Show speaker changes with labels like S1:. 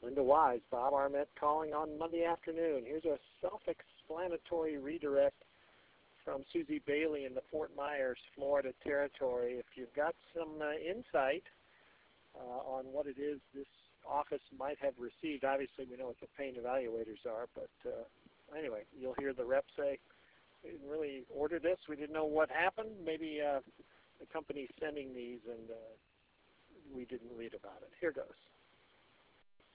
S1: Linda Wise, Bob Arnett calling on Monday afternoon. Here's a self-explanatory redirect from Susie Bailey in the Fort Myers, Florida territory. If you've got some insight on what it is this office might have received, obviously we know what the pain evaluators are, but anyway, you'll hear the rep say, we didn't really order this, we didn't know what happened, maybe the company's sending these and we didn't read about it. Here goes.